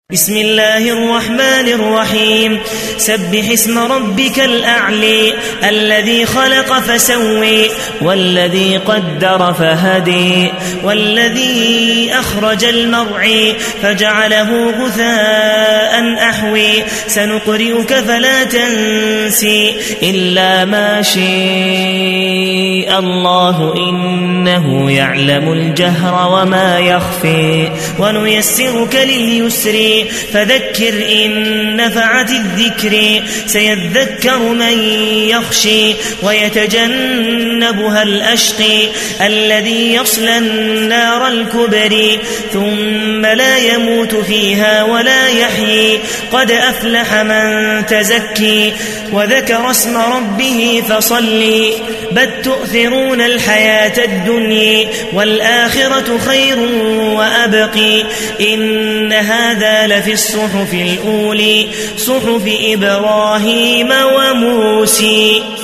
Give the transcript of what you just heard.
بسم الله الرحمن الرحيم سبح اسم ربك الأعلى الذي خلق فسوي والذي قدر فهدي والذي أخرج المرعى فجعله غثاء أحوي سنقرئك فلا تنسي إلا ما شاء الله إنه يعلم الجهر وما يخفي ونيسرك لليسر فذكر إن نفعت الذكر سيذكر من يخشي ويتجنبها الأشقي الذي يصلى النار الكبرى ثم لا يموت فيها ولا يحيي قد أفلح من تزكي وذكر اسم ربه فصلي بل تؤثرون الحياة الدنيا والآخرة خير وأبقي إن هذا لفي الصحف الأولى صحف إبراهيم وموسى.